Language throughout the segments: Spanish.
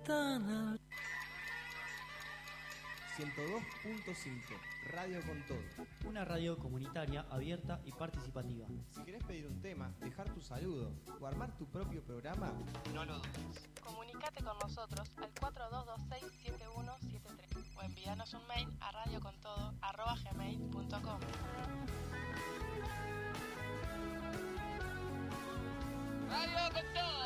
tan 102.5 Radio con Todo. Una radio comunitaria, abierta y participativa. Si querés pedir un tema, dejar tu saludo o armar tu propio programa, no lo dudes. Comunicate con nosotros al 4226-7173 o envíanos un mail a radiocontodo@gmail.com. Radio con todo.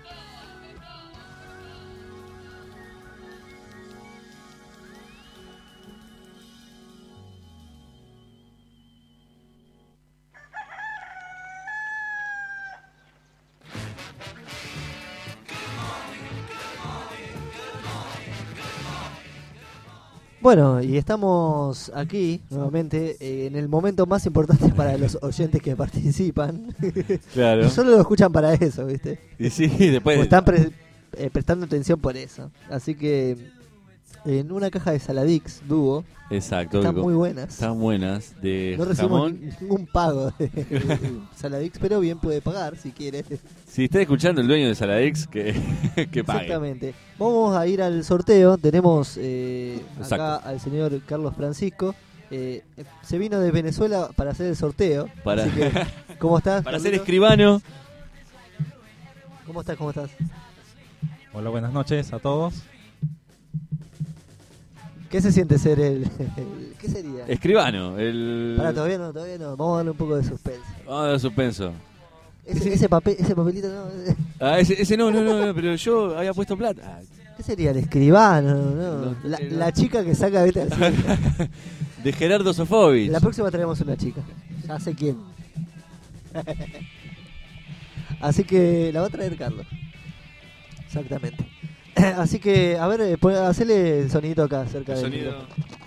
Bueno, y estamos aquí nuevamente en el momento más importante para los oyentes que participan. Claro. Solo lo escuchan para eso, ¿viste? Y sí, después... O están prestando atención por eso. Así que en una caja de Saladix Dúo. Exacto. Están muy buenas. Están buenas. De no recibimos jamón. ningún pago de Saladix, pero bien puede pagar si quiere. Si está escuchando el dueño de Saladix, que pague. Exactamente. Vamos a ir al sorteo. Tenemos Exacto. acá al señor Carlos Francisco. Se vino de Venezuela para hacer el sorteo. Para... Así que, ¿cómo estás? Para ser escribano. ¿Cómo estás? ¿Cómo estás? Hola, buenas noches a todos. ¿Qué se siente ser ¿qué sería? Escribano. Pará, todavía no. Vamos a darle un poco de suspenso. Vamos a dar suspenso. Ese papelito no. Ese no, pero yo había puesto plata. ¿Qué sería el escribano? No. La chica que saca vete al cielo. De Gerardo Sofovich. La próxima traemos una chica. Ya sé quién. Así que la va a traer Carlos. Exactamente. Así que, a ver, hacele el sonidito acá cerca del micrófono.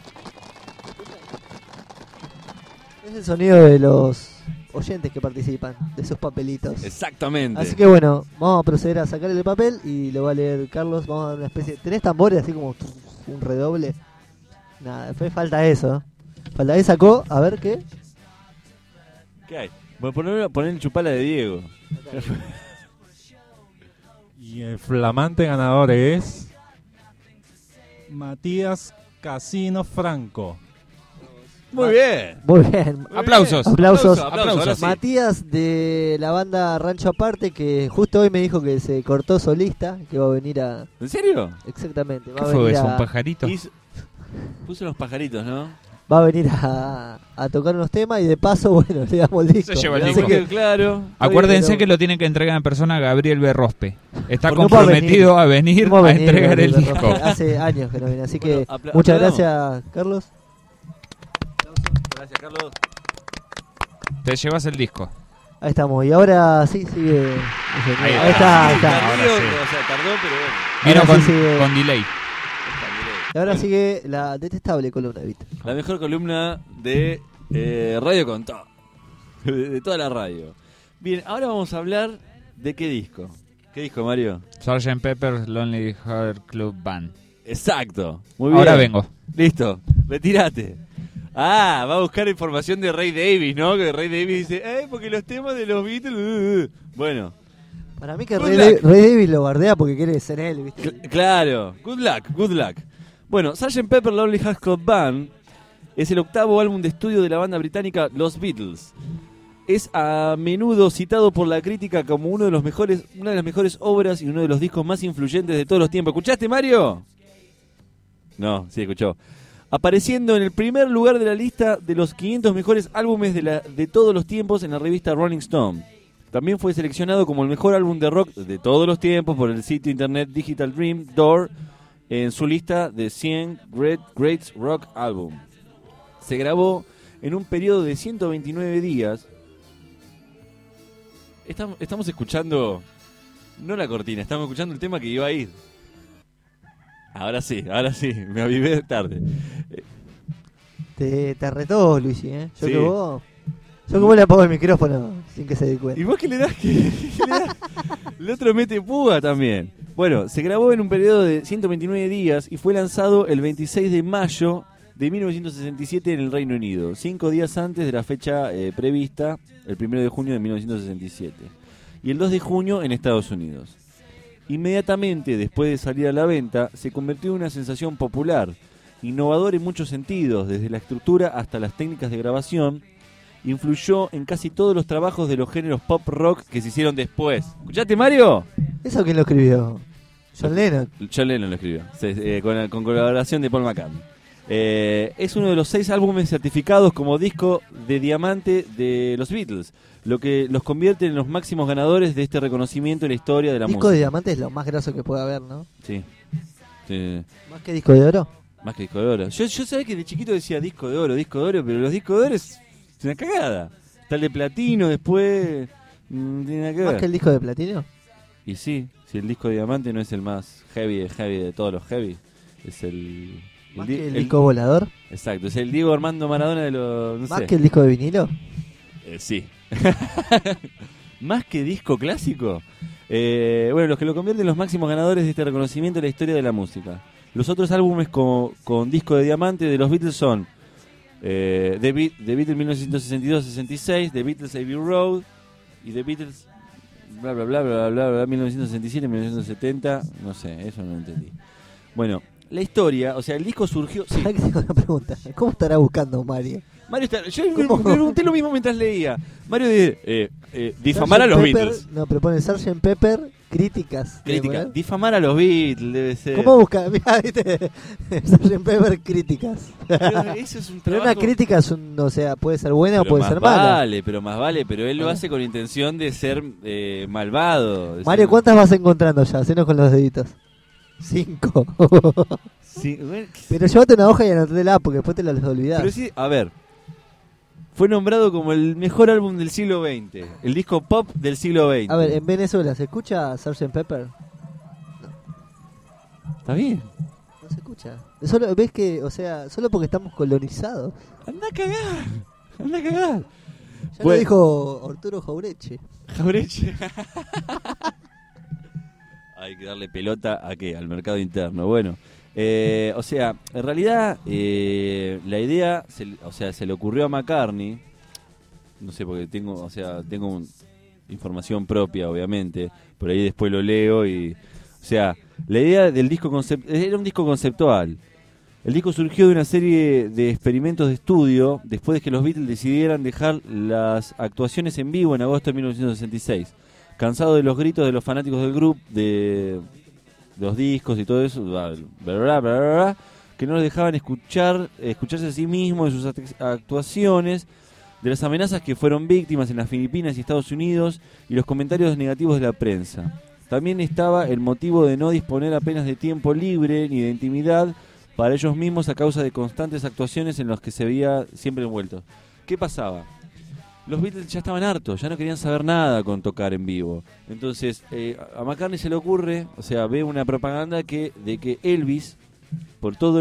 Es el sonido de los oyentes que participan, de esos papelitos. Exactamente. Así que bueno, vamos a proceder a sacar el papel y lo va a leer Carlos. Vamos a dar una especie... ¿Tenés tambores así como un redoble? Nada, después falta eso. Falta ahí sacó, a ver qué. ¿Qué hay? Poner el chupala de Diego. Y el flamante ganador es Matías Casino Franco. Muy bien. Muy bien. Aplausos. Aplausos. Matías de la banda Rancho Aparte, que justo hoy me dijo que se cortó solista, que va a venir a... ¿En serio? Exactamente. ¿Qué fue eso? ¿Un pajarito? Puso los pajaritos, ¿no? Va a venir a tocar unos temas y de paso, bueno, le damos el disco. Se lleva el Así disco. que, Claro. Acuérdense pero- que lo tienen que entregar en persona a Gabriel Berrospe. Está Porque no puede comprometido a venir ¿cómo va a venir entregar el Gabriel disco. Berrospe? Hace años que no viene, así que Bueno, muchas aplaudamos. gracias, Carlos. Gracias, Carlos. Te llevas el disco. Ahí estamos, y ahora sí sigue. Ahí Ahí está. Ahora sí. O sea, tardó, pero bueno. Vino Ahora sí sigue. con delay. Y ahora sigue la detestable columna, ¿viste? La mejor columna de Radio con Todo. De toda la radio. Bien, ahora vamos a hablar de qué disco. ¿Qué disco, Mario? Sgt. Pepper's Lonely Heart Club Band. Exacto. Muy bien. Ahora vengo. Listo, retirate. Va a buscar información de Ray Davis, ¿no? Que Ray Davis dice, porque los temas de los Beatles... Bueno, Para mí que Good Ray luck. Davis lo bardea porque quiere ser él, ¿viste? claro. Good luck. Bueno, Sgt. Pepper Lonely Hearts Club Band es el octavo álbum de estudio de la banda británica Los Beatles. Es a menudo citado por la crítica como una de las mejores obras y uno de los discos más influyentes de todos los tiempos. ¿Escuchaste, Mario? No, sí escuchó. Apareciendo en el primer lugar de la lista de los 500 mejores álbumes de todos los tiempos en la revista Rolling Stone. También fue seleccionado como el mejor álbum de rock de todos los tiempos por el sitio internet Digital Dream Door en su lista de 100 Great Rock Album. Se grabó en un periodo de 129 días. Estamos escuchando, no la cortina, estamos escuchando el tema que iba a ir. Ahora sí, me avivé tarde. Te retó, Luigi, ¿eh? Sí. Yo que vos le apago el micrófono sin que se dé cuenta. ¿Y vos qué le das? El otro mete púa también. Bueno, se grabó en un periodo de 129 días y fue lanzado el 26 de mayo de 1967 en el Reino Unido, 5 días antes de la fecha prevista, el 1 de junio de 1967, y el 2 de junio en Estados Unidos. Inmediatamente después de salir a la venta, se convirtió en una sensación popular, innovador en muchos sentidos, desde la estructura hasta las técnicas de grabación. Influyó en casi todos los trabajos de los géneros pop rock que se hicieron después. ¿Escuchaste, Mario? ¿Eso quién lo escribió? John Lennon. John Lennon lo escribió, con colaboración de Paul McCartney. Es uno de los 6 álbumes certificados como disco de diamante de los Beatles, lo que los convierte en los máximos ganadores de este reconocimiento en la historia de la Disco música. de diamante es lo más graso que puede haber, ¿no? Sí. Sí. Más que disco de oro. Más que disco de oro. Yo sabía que de chiquito decía disco de oro, pero los discos de oro es una cagada. Está el de platino, después... no tiene nada que ver. Más que el disco de platino. Y sí, si el disco de diamante no es el más heavy de todos los heavy, es el... Más que el disco volador. Exacto, es el Diego Armando Maradona de los... No Más sé. que el disco de vinilo. Sí. Más que disco clásico. Bueno, los que lo convierten en los máximos ganadores de este reconocimiento de la historia de la música. Los otros álbumes con disco de diamante de los Beatles son The Beatles 1962-66, The Beatles Abbey Road y The Beatles bla bla bla bla bla bla 1967-1970. No sé, eso no lo entendí. Bueno, la historia, o sea, el disco surgió... Sí. Ahora que tengo una pregunta. ¿Cómo estará buscando Mario? Mario está, yo me ¿Cómo? pregunté lo mismo mientras leía. Mario dice, difamar a los Sgt. Pepper, Beatles. No, pero pone Sgt. Pepper, críticas. Crítica, difamar a los Beatles debe ser. ¿Cómo busca? Mirá, viste, Sgt. Pepper, críticas. Pero eso es un Pero trabajo. una crítica es o sea, puede ser buena o Pero puede más ser mala. vale, pero él lo hace con intención de ser malvado. de Mario, ser- ¿cuántas vas encontrando ya? Hacenos con los deditos. 5. Sí, bueno, Pero llévate una hoja y anótatela porque después te la olvidás. pero sí, a ver. Fue nombrado como el mejor álbum del siglo XX, el disco pop del siglo XX. A ver, en Venezuela, ¿se escucha Sgt. Pepper? Está bien. No se escucha. Solo, ¿ves que, o sea, solo porque estamos colonizados? Anda a cagar. Anda a cagar. Ya Bueno. lo dijo Arturo Jaureche. Jaureche. Hay que darle pelota a qué, al mercado interno. Bueno, o sea, en realidad la idea, se le ocurrió a McCartney. No sé, porque tengo información propia, obviamente. Por ahí después lo leo y, o sea, la idea del disco era un disco conceptual. El disco surgió de una serie de experimentos de estudio después de que los Beatles decidieran dejar las actuaciones en vivo en agosto de 1966. Cansado de los gritos de los fanáticos del grupo, de los discos y todo eso, bla, bla, bla, bla, bla, que no los dejaban escucharse a sí mismos en sus actuaciones, de las amenazas que fueron víctimas en las Filipinas y Estados Unidos y los comentarios negativos de la prensa. También estaba el motivo de no disponer apenas de tiempo libre ni de intimidad para ellos mismos a causa de constantes actuaciones en las que se veía siempre envueltos. ¿Qué pasaba? Los Beatles ya estaban hartos, ya no querían saber nada con tocar en vivo. Entonces, a McCartney se le ocurre, o sea, ve una propaganda de que Elvis, por todo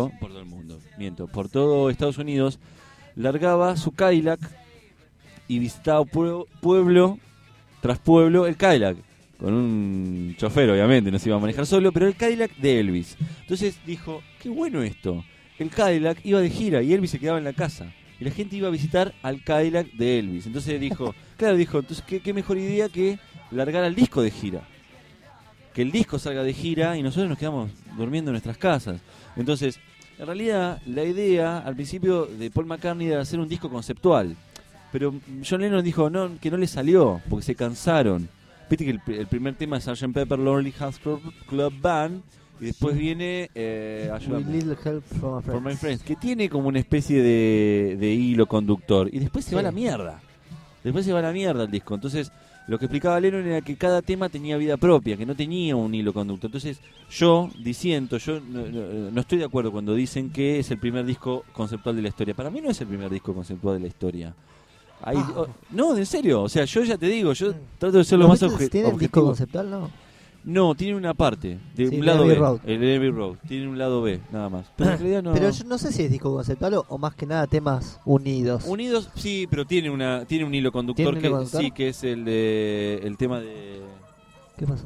Estados Unidos, largaba su Cadillac y visitaba pueblo tras pueblo el Cadillac. Con un chofer, obviamente, no se iba a manejar solo, pero el Cadillac de Elvis. Entonces dijo, qué bueno esto. El Cadillac iba de gira y Elvis se quedaba en la casa. Y la gente iba a visitar al Cadillac de Elvis. Entonces dijo, entonces qué mejor idea que largar al disco de gira. Que el disco salga de gira y nosotros nos quedamos durmiendo en nuestras casas. Entonces, en realidad, la idea al principio de Paul McCartney era hacer un disco conceptual. Pero John Lennon dijo que no le salió, porque se cansaron. Viste que el primer tema es Sgt. Pepper Lonely Hearts Club Band. Y después viene With little help from a For My friend. Friends, que tiene como una especie de hilo conductor. Y después se va a la mierda. Después se va a la mierda el disco. Entonces, lo que explicaba Lennon era que cada tema tenía vida propia, que no tenía un hilo conductor. Entonces, yo no estoy de acuerdo cuando dicen que es el primer disco conceptual de la historia. Para mí no es el primer disco conceptual de la historia. No, en serio. O sea, yo ya te digo, yo trato de ser lo ¿Los más Beatles tienen disco objetivo. conceptual, no? No, tiene una parte, de Sí, un el lado Abbey B, Road. el Abbey Road, tiene un lado B, nada más. Pero en realidad no. Pero yo no sé si es disco conceptual o más que nada temas unidos. Unidos, sí, pero tiene un hilo conductor ¿Tiene un hilo conductor? sí, que es el tema de ¿Qué pasó?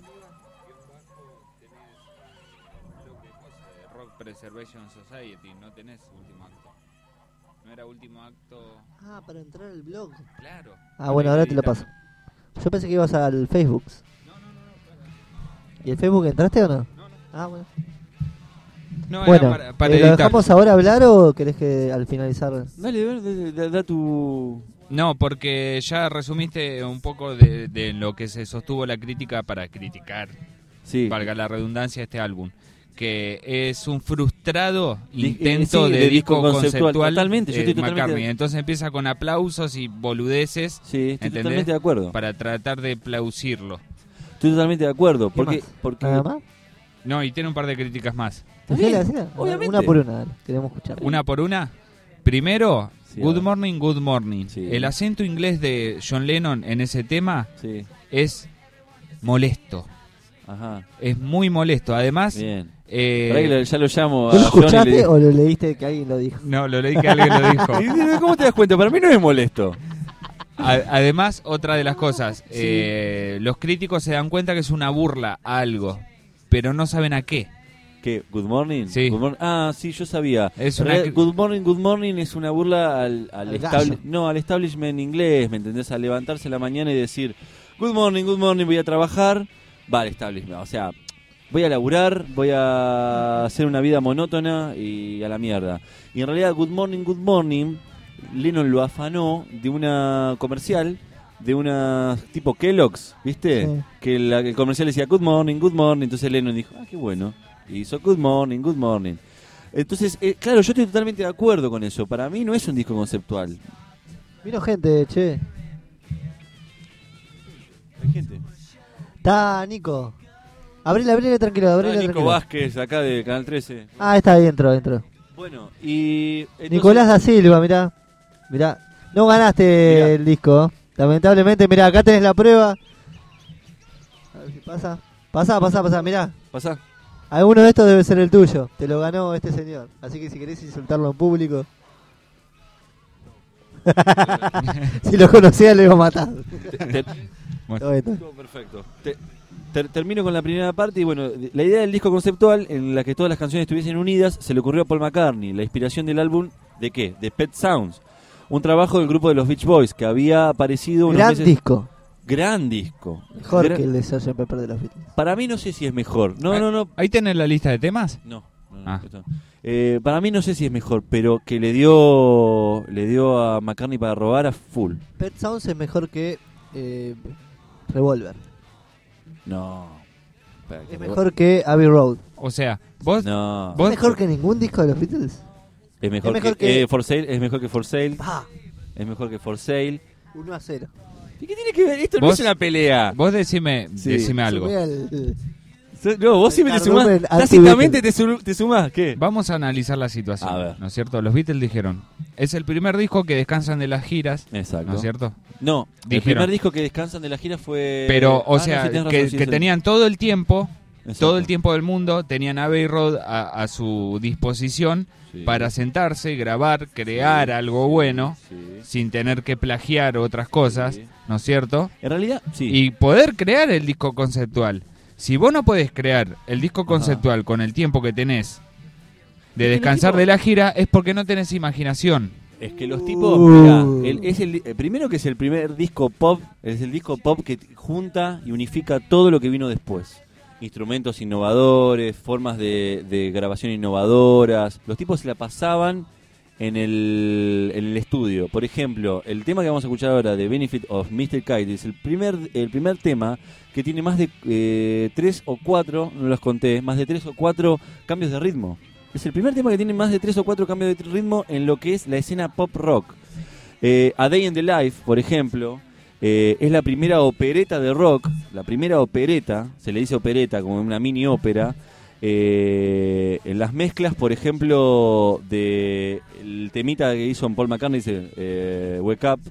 Rock Preservation Society, no tenés último acto. No era último acto. Ah, para entrar al blog. Claro. Ah, bueno, ahora te lo paso. Yo pensé que ibas al Facebook. ¿Y el Facebook entraste o no? Ah, bueno. No, Bueno, era para ¿lo editar. dejamos ahora hablar o querés que al finalizar? Dale, da tu... No, porque ya resumiste un poco de lo que se sostuvo la crítica para criticar, Sí. valga la redundancia, este álbum. Que es un frustrado intento sí, de disco conceptual Totalmente, yo de estoy totalmente McCartney. Entonces empieza con aplausos y boludeces, Sí, estoy ¿entendés? totalmente de acuerdo. Para tratar de plausirlo. Estoy totalmente de acuerdo. ¿Qué Porque, más? porque ¿Nada más? No, y tiene un par de críticas más. Hacela, hacela. obviamente. Una por una, dale, queremos escuchar. Una por una. Primero, Sí, a Good ver. Morning, Good Morning. Sí. El acento inglés de John Lennon en ese tema Sí, es molesto. ajá, Es muy molesto. Además, bien. eh, Pará que ya lo llamo a ¿Tú lo John y le escuchaste digo- o lo leíste que alguien lo dijo? no, lo leí que alguien lo dijo. ¿Cómo te das cuenta? Para mí no es molesto. Además, otra de las cosas, los críticos se dan cuenta que es una burla a algo, pero no saben a qué. ¿Qué? ¿Good Morning? Sí. Good morning. Ah, sí, yo sabía. Es En una realidad, Good Morning es una burla al Al gallo. no, al establishment inglés, ¿me entendés? A levantarse a la mañana y decir, Good Morning, voy a trabajar. Va al establishment, o sea, voy a laburar, voy a hacer una vida monótona y a la mierda. Y en realidad, Good Morning, Lennon lo afanó de una comercial, de una tipo Kellogg's, ¿viste? Sí. Que el comercial decía Good Morning, entonces Lennon dijo, ah, qué bueno. Y hizo Good Morning. Entonces, claro, yo estoy totalmente de acuerdo con eso. Para mí no es un disco conceptual. Vino gente, che. Hay gente. Está, Nico. Abrile tranquilo, abrile Nico tranquilo. Vázquez, acá de Canal 13. Ah, está ahí, entró. Bueno, y... entonces- Nicolás da Silva, mirá. No ganaste Mirá. el disco. Lamentablemente, mirá, acá tenés la prueba. A ver si pasa. Pasa, mirá. Pasá. Alguno de estos debe ser el tuyo. Te lo ganó este señor. Así que si querés insultarlo en público. Si lo conocía, lo iba a matar. Bueno. Todo esto. Todo perfecto. Termino con la primera parte y bueno, la idea del disco conceptual en la que todas las canciones estuviesen unidas se le ocurrió a Paul McCartney. La inspiración del álbum, ¿de qué? De Pet Sounds. Un trabajo del grupo de los Beach Boys que había aparecido unos Gran meses... disco. Gran disco. Mejor Gran- que el de Sgt. Pepper de los Beatles. Para mí no sé si es mejor. No. ¿Ahí tenés la lista de temas? No. Ah. Esto. Para mí no sé si es mejor, pero que le dio a McCartney para robar a full. Pet Sounds es mejor que Revolver. No. Espera, Es mejor que Abbey Road. O sea, vos... No. ¿Vos? ¿Es mejor que ningún disco de los Beatles? Es mejor, es mejor que, que- For Sale. Es mejor que For Sale. Ah, Es mejor que For Sale. 1-0. ¿Y qué tiene que ver? Esto no ¿Vos? es una pelea. Vos decime Sí. algo. Sumé al- No, vos siempre te sumás. Cardumen Tácitamente te sumás. ¿Qué? Vamos a analizar la situación, A ver. ¿no es cierto? Los Beatles dijeron, es el primer disco que descansan de las giras, Exacto. ¿no es cierto? No, el Dijeron. primer disco que descansan de la gira fue... Pero, o no, sea, sí, tenés razón, que sí, sí. tenían todo el tiempo, Exacto. todo el tiempo del mundo, tenían Abbey Road a su disposición Sí. para sentarse, grabar, crear algo bueno, Sí. sin tener que plagiar otras cosas, Sí. ¿no es cierto? En realidad, sí. Y poder crear el disco conceptual. Si vos no podés crear el disco Ajá. conceptual con el tiempo que tenés de Es que descansar el tipo- de la gira, es porque no tenés imaginación. Es que los tipos, mirá, primero que es el primer disco pop, es el disco pop que junta y unifica todo lo que vino después. Instrumentos innovadores, formas de grabación innovadoras. Los tipos se la pasaban en el estudio. Por ejemplo, el tema que vamos a escuchar ahora de Benefit of Mr. Kite es el primer tema que tiene más de 3 o 4, no los conté, más de 3 o 4 cambios de ritmo. Es el primer tema que tiene más de 3 o 4 cambios de ritmo en lo que es la escena pop rock. A Day in the Life, por ejemplo, es la primera opereta de rock, la primera opereta, se le dice opereta como una mini ópera. En las mezclas, por ejemplo, de el temita que hizo Paul McCartney, dice Wake Up,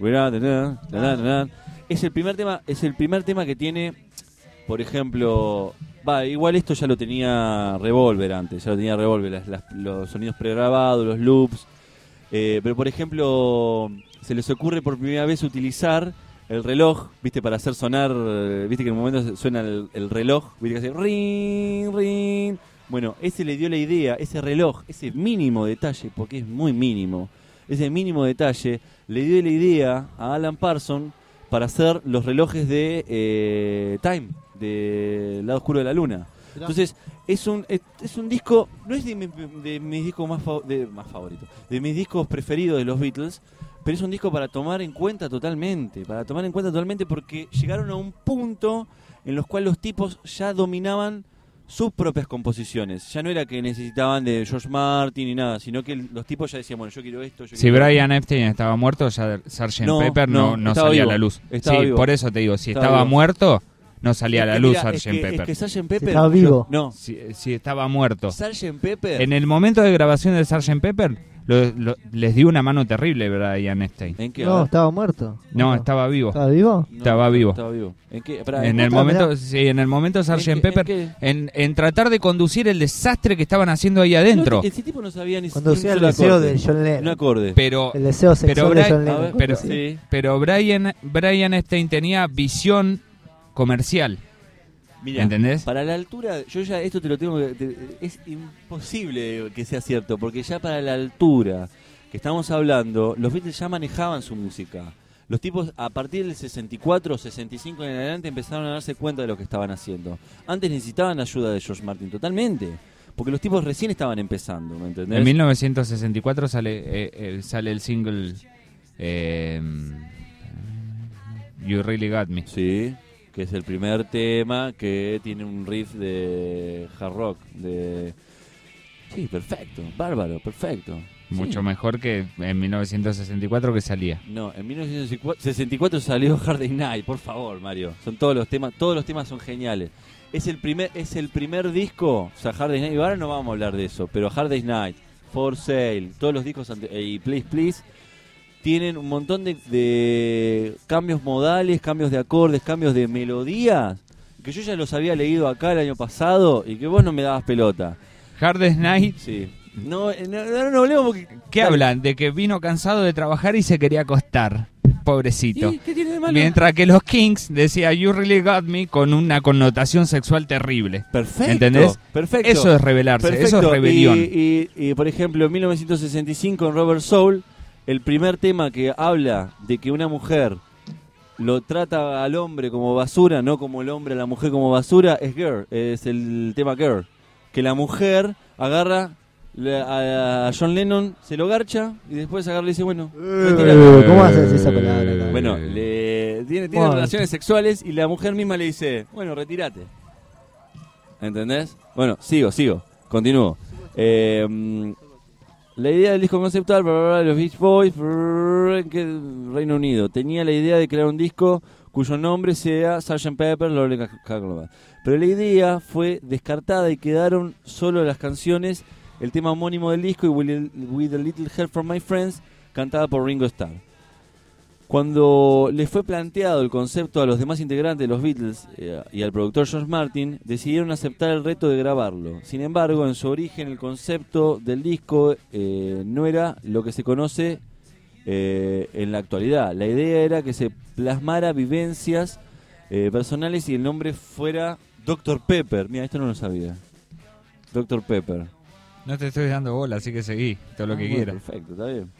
es el primer tema que tiene, por ejemplo, igual esto ya lo tenía Revolver antes, los sonidos pregrabados, los loops, pero por ejemplo se les ocurre por primera vez utilizar el reloj, viste, para hacer sonar, viste que en un momento suena el reloj, viste que hace ring, ring. Bueno, ese le dio la idea, ese reloj, ese mínimo detalle, porque es muy mínimo, ese mínimo detalle le dio la idea a Alan Parsons para hacer los relojes de Time, de Lado Oscuro de la Luna. Entonces, es un disco, no es de mis discos más favoritos, de mis discos preferidos de los Beatles, pero es un disco para tomar en cuenta totalmente, porque llegaron a un punto en los cuales los tipos ya dominaban sus propias composiciones. Ya no era que necesitaban de George Martin ni nada, sino que los tipos ya decían, bueno, yo quiero esto. Si Brian Epstein estaba muerto, ya Sgt. Pepper no salía vivo, a la luz. Sí, vivo. Por eso te digo, si estaba muerto, no salía a la luz Sgt. Pepper. Es que Sgt. Pepper... estaba vivo. No, si estaba muerto. Sgt. Pepper... En el momento de grabación de Sgt. Pepper, les dio una mano terrible Brian Epstein. ¿En qué? No, estaba muerto. No, estaba vivo. ¿Estaba vivo? No, estaba vivo. Estaba vivo. ¿En qué? En el momento Sgt. Pepper, en tratar de conducir el desastre que estaban haciendo ahí adentro. Ese tipo no sabía ni conducía el deseo de John Lennon. Un acorde. Pero el deseo sexual de John Lennon. Pero Brian Epstein tenía visión comercial. Mirá, ¿entendés? Para la altura, yo ya esto te lo tengo que... es imposible que sea cierto, porque ya para la altura que estamos hablando, los Beatles ya manejaban su música. Los tipos a partir del 64 o 65 en adelante empezaron a darse cuenta de lo que estaban haciendo. Antes necesitaban la ayuda de George Martin, totalmente. Porque los tipos recién estaban empezando, ¿me entendés? En 1964 sale el single You Really Got Me. Sí, que es el primer tema que tiene un riff de hard rock. Sí, perfecto, bárbaro, perfecto. Mucho mejor que en 1964 que salía. No, en 1964 salió Hard Day's Night, por favor, Mario. Son todos los temas son geniales. Es el primer disco, o sea, Hard Day's Night, y ahora no vamos a hablar de eso, pero Hard Day's Night, For Sale, todos los discos y Please Please tienen un montón de cambios modales, cambios de acordes, cambios de melodías, que yo ya los había leído acá el año pasado y que vos no me dabas pelota. Hard Day's Night. Sí. No hablemos porque... ¿Qué hablan? De que vino cansado de trabajar y se quería acostar. Pobrecito. ¿Qué tiene de malo? Mientras que los Kings decía You Really Got Me con una connotación sexual terrible. Perfecto. ¿Entendés? Perfecto. Eso es rebelarse, Perfecto. eso es rebelión. Y por ejemplo, en 1965 en Rubber Soul, el primer tema que habla de que una mujer lo trata al hombre como basura, no como el hombre a la mujer como basura, es Girl, es el tema Girl. Que la mujer agarra a John Lennon, se lo garcha y después agarra y le dice, bueno, ¿cómo haces esa palabra acá? bueno, tiene relaciones sexuales y la mujer misma le dice, bueno, retírate. ¿Entendés? Bueno, sigo, continúo. La idea del disco conceptual de los Beach Boys en Reino Unido tenía la idea de crear un disco cuyo nombre sea Sgt. Pepper Lonely Hearts Club Band. Pero la idea fue descartada y quedaron solo las canciones, el tema homónimo del disco y With a Little Help from My Friends, cantada por Ringo Starr. Cuando les fue planteado el concepto a los demás integrantes de los Beatles y al productor George Martin, decidieron aceptar el reto de grabarlo. Sin embargo, en su origen el concepto del disco no era lo que se conoce en la actualidad. La idea era que se plasmara vivencias personales y el nombre fuera Dr. Pepper. Mira, esto no lo sabía. Dr. Pepper. No te estoy dando bola, así que seguí todo lo que bueno, quieras. Perfecto, está bien.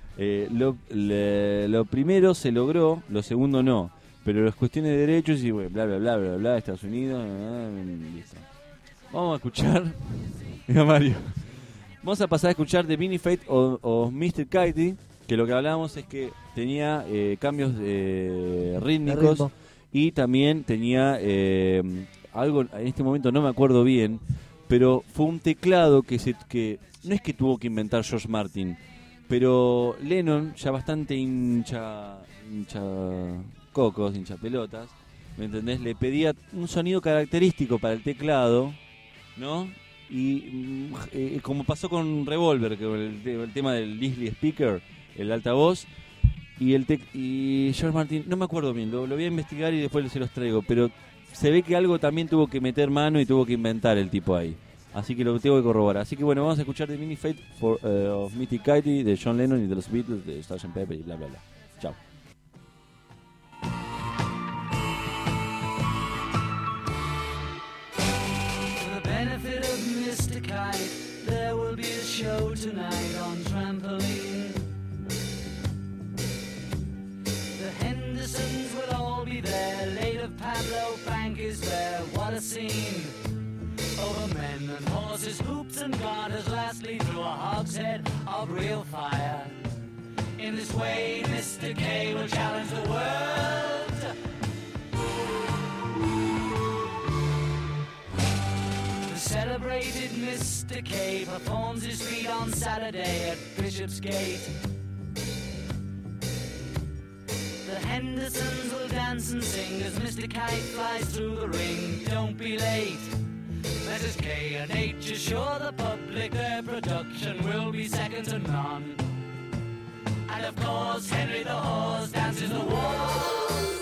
Lo primero se logró, lo segundo no. Pero las cuestiones de derechos y bueno, bla, bla, bla, bla, bla, Estados Unidos, listo. Vamos a escuchar. Mira, Mario. Vamos a pasar a escuchar The Benefit of Mr. Kitey, que lo que hablábamos es que tenía cambios rítmicos y también tenía algo, en este momento no me acuerdo bien, pero fue un teclado que no es que tuvo que inventar George Martin, pero Lennon, ya bastante hincha cocos, hincha pelotas, ¿me entendés? Le pedía un sonido característico para el teclado, ¿no? Y como pasó con Revolver, que el tema del Leslie Speaker, el altavoz, y George Martin, no me acuerdo bien, lo voy a investigar y después se los traigo, pero se ve que algo también tuvo que meter mano y tuvo que inventar el tipo ahí. Así que lo tengo que corroborar. Así que bueno, vamos a escuchar The Mini Fate of Mr. Kitey de John Lennon y de los Beatles, de Sgt. Pepper y bla bla bla. Chao. For the benefit of Mr. Kite, there will be a show tonight on trampoline. The Hendersons will all be there. Late of Pablo Bank is there. Henderson God has lastly through a hogshead of real fire. In this way, Mr. K will challenge the world. The celebrated Mr. K performs his feat on Saturday at Bishopsgate. The Hendersons will dance and sing as Mr. Kite flies through the ring. Don't be late. Mrs. K and H assure the public their production will be second to none. And of course, Henry the Horse dances the waltz.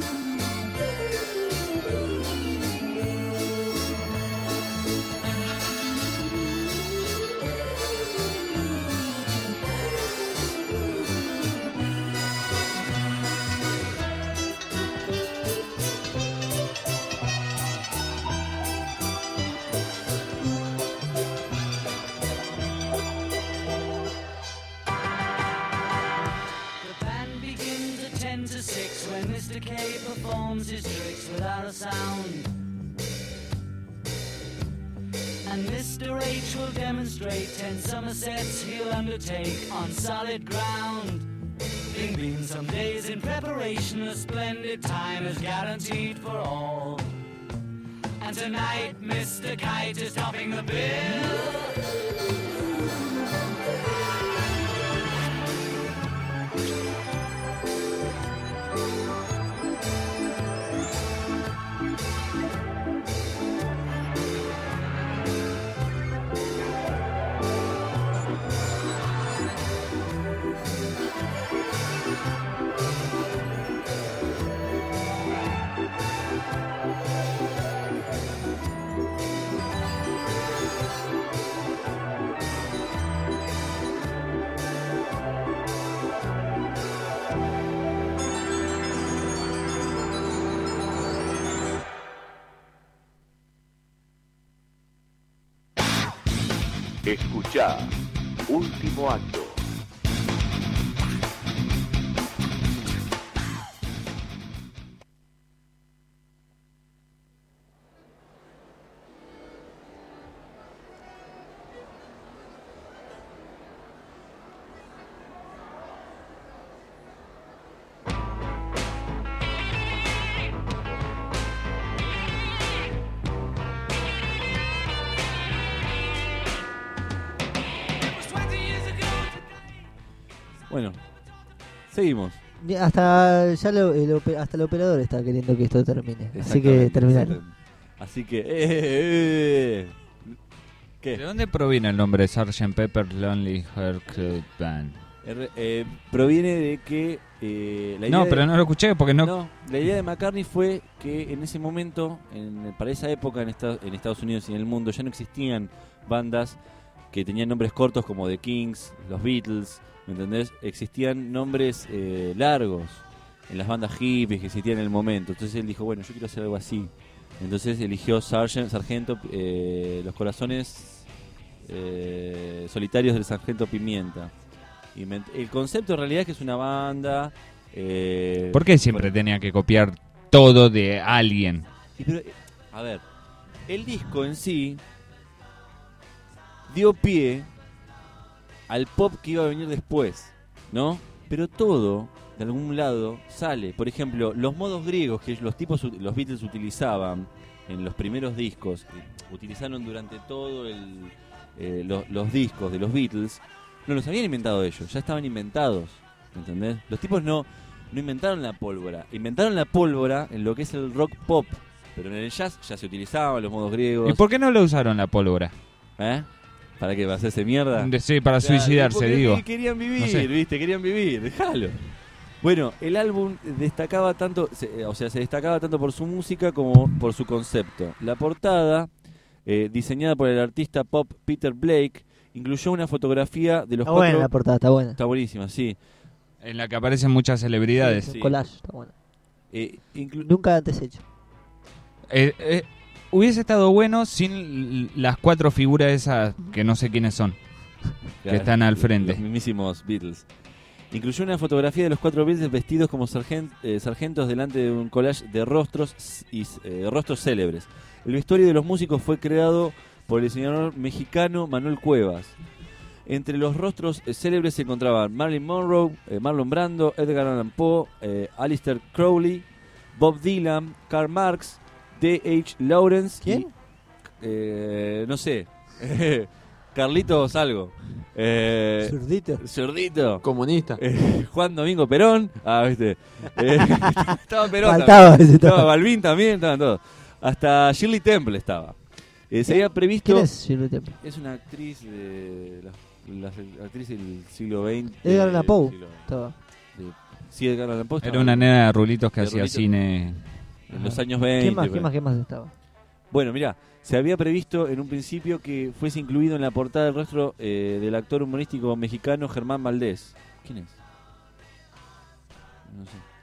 When Mr. K performs his tricks without a sound, and Mr. H will demonstrate 10 somersets he'll undertake on solid ground. Bing bing, some days in preparation, a splendid time is guaranteed for all. And tonight Mr. Kite is topping the bill. Escuchá Último Acto. Bueno, seguimos. Hasta ya hasta el operador está queriendo que esto termine. Así que terminar. Así que ¿qué? ¿De dónde proviene el nombre Sgt. Pepper's Lonely Hearts Club Band? Proviene de que la idea pero no lo escuché porque no. La idea de McCartney fue que en ese momento, para esa época en Estados Unidos y en el mundo ya no existían bandas que tenían nombres cortos como The Kings, los Beatles, ¿me entendés? Existían nombres largos en las bandas hippies que existían en el momento. Entonces él dijo, bueno, yo quiero hacer algo así. Entonces eligió Sargento, los corazones solitarios del Sargento Pimienta. Y el concepto en realidad es que es una banda... ¿Por qué siempre tenía que copiar todo de alguien? Pero, a ver, el disco en sí dio pie al pop que iba a venir después, ¿no? Pero todo, de algún lado, sale. Por ejemplo, los modos griegos que los Beatles utilizaban en los primeros discos, utilizaron durante todo los discos de los Beatles, no los habían inventado ellos, ya estaban inventados, ¿entendés? Los tipos no inventaron la pólvora, inventaron la pólvora en lo que es el rock pop, pero en el jazz ya se utilizaban los modos griegos. ¿Y por qué no lo usaron la pólvora? ¿Para qué? ¿Para hacerse mierda? Sí, para suicidarse, digo. Querían vivir, no sé. ¿viste? Querían vivir, déjalo. Bueno, el álbum se destacaba tanto por su música como por su concepto. La portada, diseñada por el artista pop Peter Blake, incluyó una fotografía de los Está cuatro... buena la portada, está buena. Está buenísima, sí. En la que aparecen muchas celebridades. Sí, collage, está buena. Inclu- Nunca antes hecho. Hubiese estado bueno sin las cuatro figuras esas que no sé quiénes son, que están al frente. Los mismísimos Beatles. Incluyó una fotografía de los cuatro Beatles vestidos como sargentos delante de un collage de rostros y rostros célebres. El vestuario de los músicos fue creado por el diseñador mexicano Manuel Cuevas. Entre los rostros célebres se encontraban Marilyn Monroe, Marlon Brando, Edgar Allan Poe, Aleister Crowley, Bob Dylan, Karl Marx, D.H. Lawrence. ¿Quién? Y, no sé. Carlitos algo. Zurdito. Comunista. Juan Domingo Perón. ¿Viste? Estaba Perón. Faltaba también. ese, Estaba Balvin también, estaban todos. Hasta Shirley Temple estaba. Se había previsto. ¿Quién es Shirley Temple? Es una actriz de la actriz del siglo XX. Edgar Allan Poe. Estaba. Sí, Edgar Allan Poe. Era una nena de rulitos que De hacía rulitos. cine. En los años 20. ¿Quién más estaba? Bueno, mirá, se había previsto en un principio que fuese incluido en la portada del rostro del actor humorístico mexicano Germán Valdés. ¿Quién es? No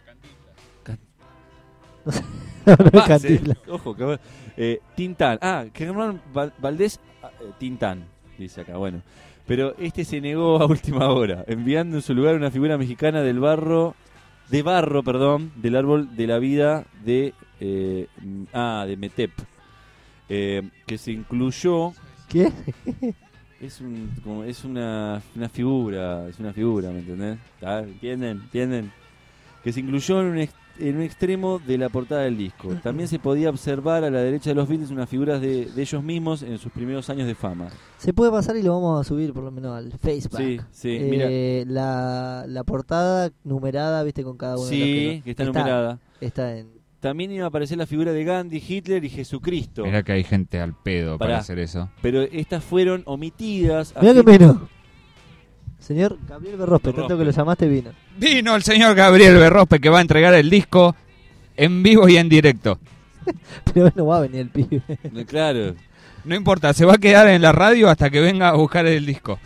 sé. Cantinflas. Ojo, que Tintán. Germán Valdés Tintán, dice acá, bueno. Pero este se negó a última hora, enviando en su lugar una figura mexicana del barro, del árbol de la vida de Metep. Que se incluyó. ¿Qué? Es una figura, ¿me entendés? ¿Entienden? Que se incluyó en un extremo de la portada del disco. También se podía observar a la derecha de los Beatles unas figuras de ellos mismos en sus primeros años de fama. Se puede pasar y lo vamos a subir por lo menos al Facebook. Sí, mira. La portada numerada, viste, con cada uno de los Que está numerada. Está en... También iba a aparecer la figura de Gandhi, Hitler y Jesucristo. Mirá que hay gente al pedo para hacer eso. Pero estas fueron omitidas. Mirá que menos. Señor Gabriel Berrospe, tanto que lo llamaste, vino. Vino el señor Gabriel Berrospe, que va a entregar el disco en vivo y en directo. Pero no va a venir el pibe. Claro. No importa, se va a quedar en la radio hasta que venga a buscar el disco.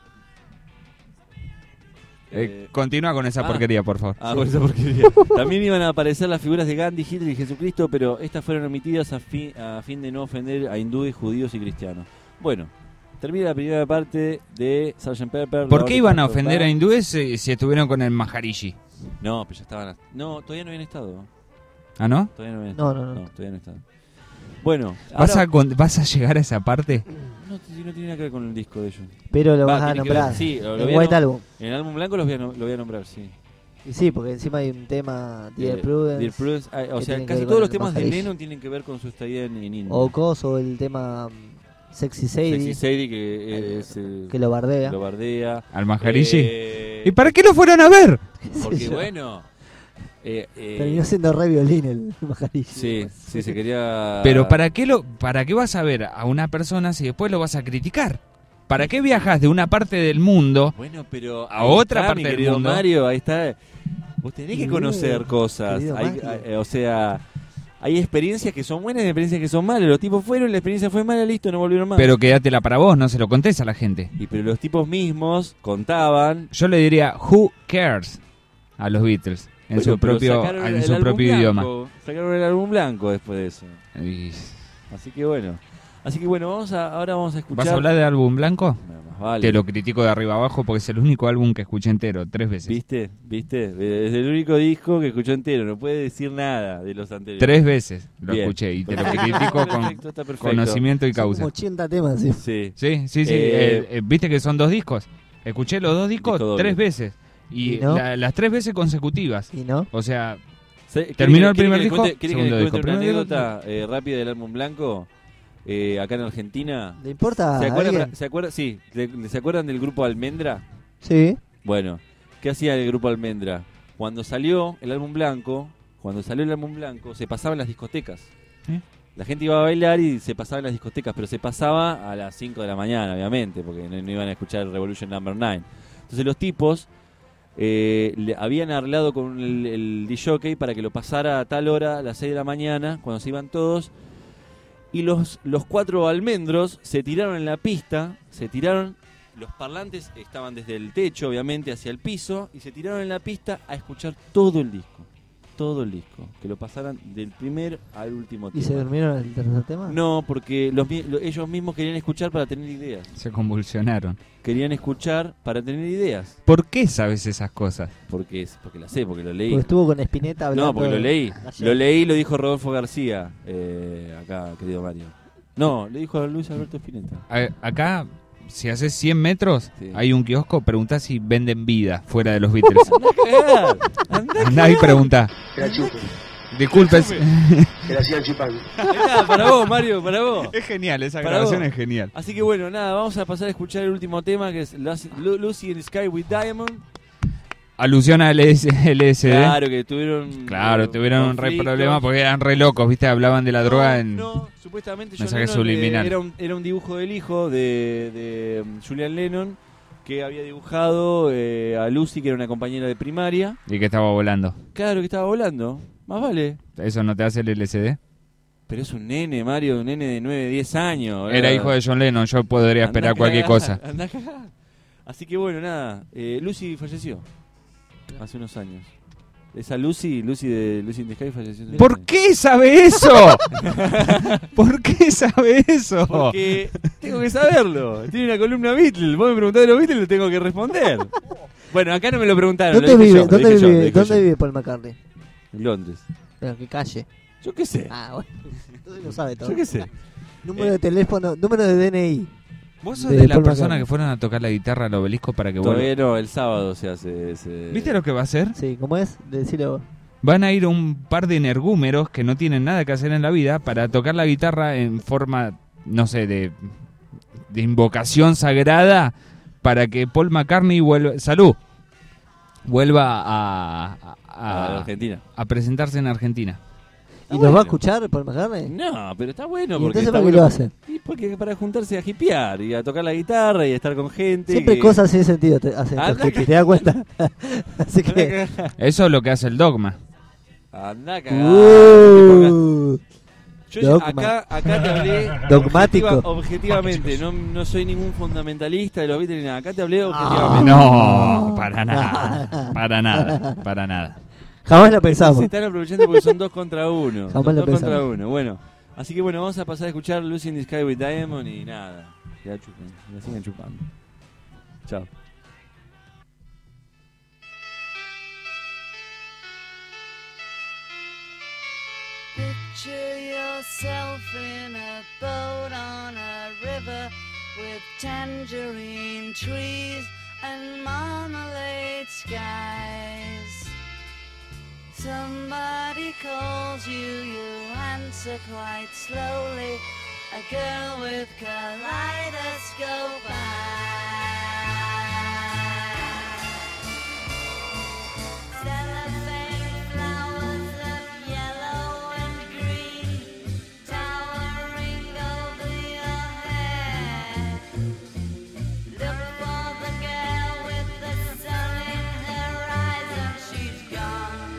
Continúa con esa porquería, por favor. Con esa porquería. También iban a aparecer las figuras de Gandhi, Hitler y Jesucristo, pero estas fueron omitidas a fin de no ofender a hindúes, judíos y cristianos. Bueno, termina la primera parte de Sgt. Pepper. ¿Por qué iban a ofender a hindúes si estuvieron con el Maharishi? No, pero ya estaban. No, todavía no habían estado. ¿Ah, no? Todavía no habían No. estado. No, todavía no estaban. Bueno, ¿vas a llegar a esa parte? No tiene nada que ver con el disco de ellos. Pero lo vas a tiene que nombrar. ver, sí, lo en voy a White Album. En el álbum blanco lo voy a nombrar, sí. Y sí, porque encima hay un tema, Dear Prudence. Dear Prudence, o que sea, tiene que casi ver todos con los el temas de Maharishi. Lennon tienen que ver con su estadía en India. O el tema Sexy Sadie. Sexy Sadie, que es que lo bardea. Lo bardea. ¿Al Maharishi? ¿Y para qué lo fueron a ver? Porque bueno... terminó siendo re violín el Maharishi. Sí, se quería... Pero ¿para qué vas a ver a una persona si después lo vas a criticar? ¿Para qué viajas de una parte del mundo a otra parte del querido mundo? Mario, ahí está. Vos tenés que conocer cosas. O sea, hay experiencias que son buenas y experiencias que son malas. Los tipos fueron, la experiencia fue mala, listo, no volvieron más. Pero quédatela para vos, no se lo contés a la gente. Pero los tipos mismos contaban... Yo le diría, who cares a los Beatles en su propio idioma. Sacaron el álbum blanco después de eso. Así que bueno, ahora vamos a escuchar... ¿Vas a hablar de álbum blanco? Más vale. Te lo critico de arriba abajo porque es el único álbum que escuché entero, 3 veces. ¿Viste? Es el único disco que escuchó entero, no puede decir nada de los anteriores. 3 veces lo Bien. escuché y te lo critico con Está perfecto. conocimiento y causa. Como 80 temas, sí. Sí. ¿Viste que son 2 discos? Escuché los 2 discos Disco 3 doble. veces. Y ¿Y no? las 3 veces consecutivas. ¿Y no? O sea, ¿Quieren terminó el que primer les disco, cuente- ¿Quieren que les segundo cuente disco, una primer anécdota rápida del álbum blanco? Acá en Argentina. ¿Le importa ¿Se a alguien? ¿Se acuerdan del grupo Almendra? Sí. Bueno, ¿qué hacía el grupo Almendra? Cuando salió el álbum blanco, se pasaba en las discotecas. La gente iba a bailar y se pasaba en las discotecas, pero se pasaba a las 5 de la mañana, obviamente, porque no iban a escuchar Revolution Number 9. Entonces los tipos le habían arreglado con el DJ para que lo pasara a tal hora, a las 6 de la mañana, cuando se iban todos. Y los 4 almendros se tiraron en la pista, los parlantes estaban desde el techo, obviamente, hacia el piso, y se tiraron en la pista a escuchar todo el disco, que lo pasaran del primer al último ¿Y tema. se durmieron el tercer tema? No, porque ellos mismos querían escuchar para tener ideas. se convulsionaron. Querían escuchar para tener ideas. ¿Por qué sabes esas cosas? Porque la sé, porque lo leí. Porque estuvo con Spinetta hablando. No, porque lo leí. ayer. Lo leí y lo dijo Rodolfo García, acá, querido Mario. No, le dijo a Luis Alberto Spinetta. Acá, si haces 100 metros, Sí. hay un kiosco, preguntá si venden vida fuera de los Beatles. Andá Andá y preguntá. Que la chupen, Disculpe. que la sigan chupando. Para vos, Mario, para vos. Es genial, esa Para grabación vos. es genial. Así que bueno, nada, vamos a pasar a escuchar el último tema que es Lucy in the Sky with Diamond. Alusión al LSD. Claro que tuvieron. Tuvieron un re conflictos. problema porque eran re locos, ¿viste? Hablaban de la droga en... No, supuestamente John mensaje Lennon, subliminal. era un dibujo del hijo de Julian Lennon que había dibujado a Lucy, que era una compañera de primaria. Y que estaba volando. Claro que estaba volando. Más vale. ¿Eso no te hace el LSD? Pero es un nene, Mario, un nene de 9, 10 años. Era hijo de John Lennon, yo podría esperar cualquier cosa. Andá a cagar. Así que bueno, nada. Lucy falleció hace unos años. Esa Lucy de Lucy in the Sky falleció. ¿Por qué sabe eso? ¿Por qué sabe eso? Porque tengo que saberlo. Tiene una columna Beatles. Vos me preguntás de los Beatles y lo tengo que responder. Bueno, acá no me lo preguntaron. ¿Dónde vive Paul McCartney? En Londres. ¿Pero qué calle? Yo qué sé. Ah, bueno. Entonces lo sabe todo. Yo qué sé. Número de teléfono, número de DNI. ¿Vos sos de las Paul personas McCartney. que fueron a tocar la guitarra al Obelisco para que Todavía vuelva? no, el sábado se hace ese... ¿Viste lo que va a hacer? Sí, ¿cómo es? Decilo vos. Van a ir un par de energúmeros que no tienen nada que hacer en la vida para tocar la guitarra en forma, no sé, de invocación sagrada para que Paul McCartney vuelva a Argentina. a presentarse en Argentina. ¿Y nos va a escuchar Paul McCartney? No, pero está bueno. ¿Y Porque entonces está para qué bueno. lo hacen? Y porque para juntarse a hipear y a tocar la guitarra y a estar con gente. Siempre cosas sin sentido hacen estos Anda frikis, ¿te das cuenta? Así que... Eso es lo que hace el Dogma. Andá a cagar. Yo Dogma. acá te hablé Dogmático. objetivamente, no soy ningún fundamentalista de los Beatles ni nada. Acá te hablé objetivamente. No, para nada. Para nada. Jamás lo pensamos. Se están aprovechando porque son 2 contra 1. Jamás lo 2 contra pensamos. 1. Bueno, así que bueno, vamos a pasar a escuchar Lucy in the Sky with Diamond y nada. Ya chupen, la sigan chupando. Chao. Picture yourself in a boat on a river with tangerine trees and marmalade skies. Somebody calls you, you answer quite slowly. A girl with kaleidoscope eyes. Cellophane flowers of yellow and green towering over your head. Look for the girl with the sun in her eyes and she's gone.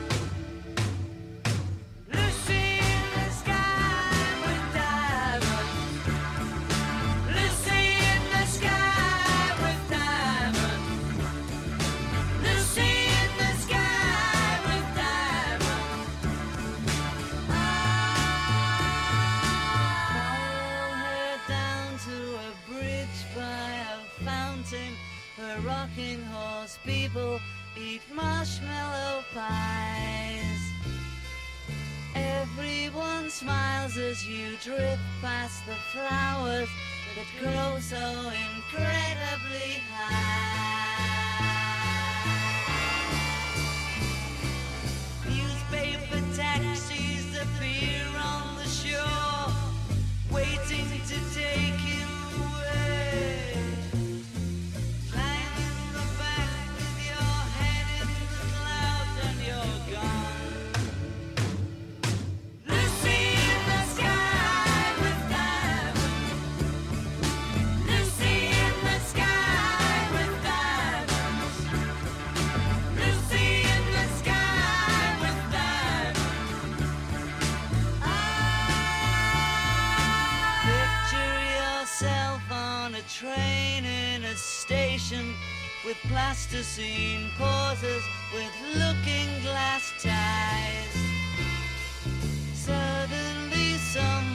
Lucy in the sky with diamonds. Lucy in the sky with diamonds. Lucy in the sky with diamonds. Follow her down to a bridge by a fountain. Her rocking horse people eat marshmallow pies. Everyone smiles as you drift past the flowers that grow so incredibly high. Newspaper taxis appear on the shore, waiting to take you away. Climb in the back with your head in the clouds and you're gone. Lucy in the sky with diamonds. Lucy in the sky with diamonds. Lucy in the sky with diamonds. Picture yourself on a train in a station with plasticine pauses with looking glass ties. Suddenly some